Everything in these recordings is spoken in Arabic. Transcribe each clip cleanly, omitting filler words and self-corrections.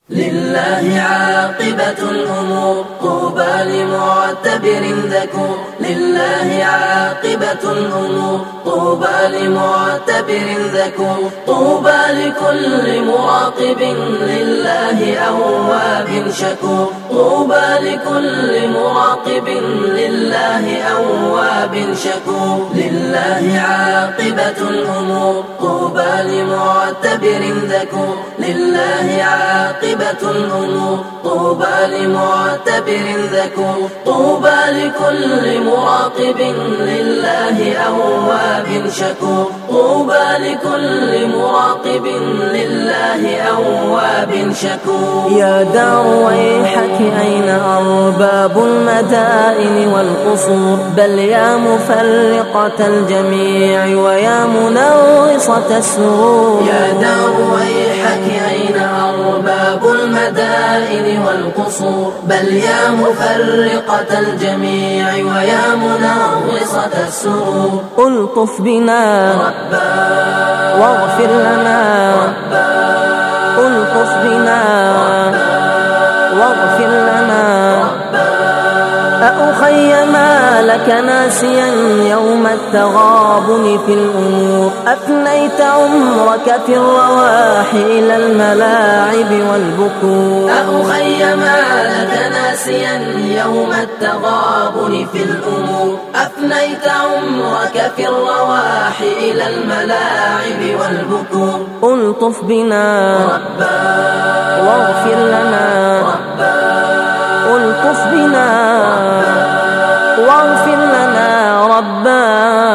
لله عاقبة الأمور، طوبى لمعتبر ذكور. لله عاقبة الأمور، طوبى لمعتبر ذكور. طوبى لكل مراقب لله أواب شكور. طوبى لكل مراقب لله أواب شكور. لله عاقبة الأمور، طوبى لمعتبر ذكور. لله عاقبة الأمور، طوبى لمعتبر ذكور. طوبى لكل مراقب لله أواب شكور. طوبى لكل مراقب لله أواب شكور. يا دار ويحك أين أرباب المدائن والقصور؟ بل يا مفرقة الجميع ويا منغصة السرور. يا دار ويحك أين أرباب المدائن والقصور؟ بل يا مفرقة الجميع ويا منغصة السرور. ألطف بنا ربا واغفر لنا ربا. ألطف بنا واغفر لنا ربا. أخي ما لك ناسيا يوم التغابن في الأمور؟ أفنيت عمرك في الرواح إلى الملاعب والبكور. أخي ما لك ناسيا يوم التغابن في الأمور؟ أفنيت عمرك في الرواح إلى الملاعب والبكور. ألطف بنا ربا واغفر لنا ربا. ألطف بنا واغفر لنا ربا.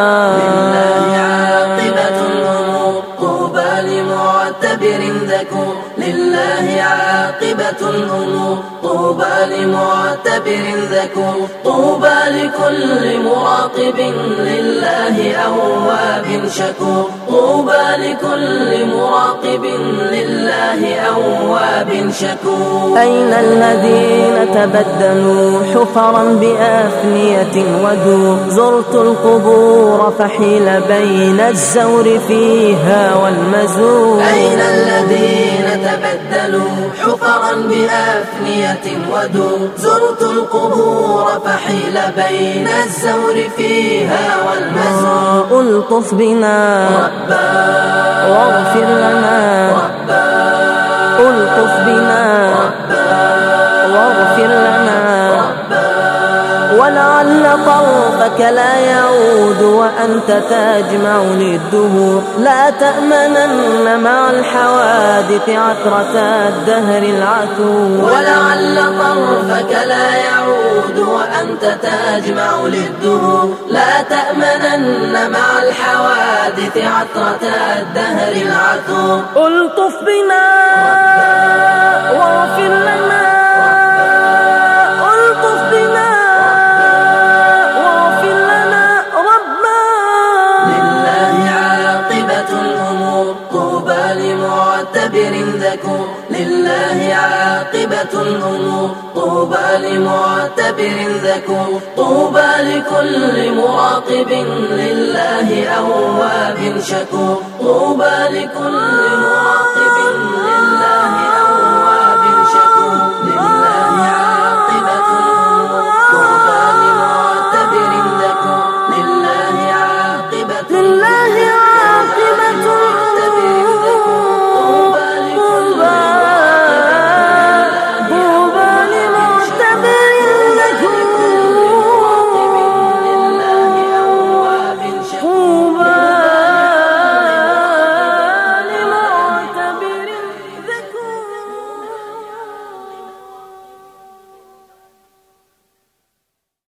لله عاقبة الأمور، طوبى لمعتبر ذكور. لله عاقبة الأمور، طوبى لمعتبر ذكور. طوبى لكل مراقب لله أواب شكور. طوبى لكل مراقب لله أواب شكور. أين الذين تبدلوا حفرا بأفنية ودور؟ زرت القبور فحيل بين الزور فيها والمزور. أين الذين تبدلوا حفرا بأفنية ودور؟ زرت القبور فحيل بين الزور فيها والمزور. ألطف بنا ربا واغفر لنا ربا. ألطف بنا واغفر لنا ربا. ولعل طرفك لا يعود وأنت تجمع للدهور. لا تأمنن مع الحوادث عثرة الدهر العثور. ولعل طرفك لا يعود وأنت تجمع للدهور. لا تأمنن مع الحوادث عثرة الدهر العثور. ألطف بنا واغفر لنا. ألطف بنا واغفر لنا ربا. لله عاقبة الأمور، طوبى لمعتبر ذكور. لله عاقبة الأمور، طوبى لمعتبر ذكور. طوبى لكل مراقب لله أواب شكور. طوبى لكل مراقب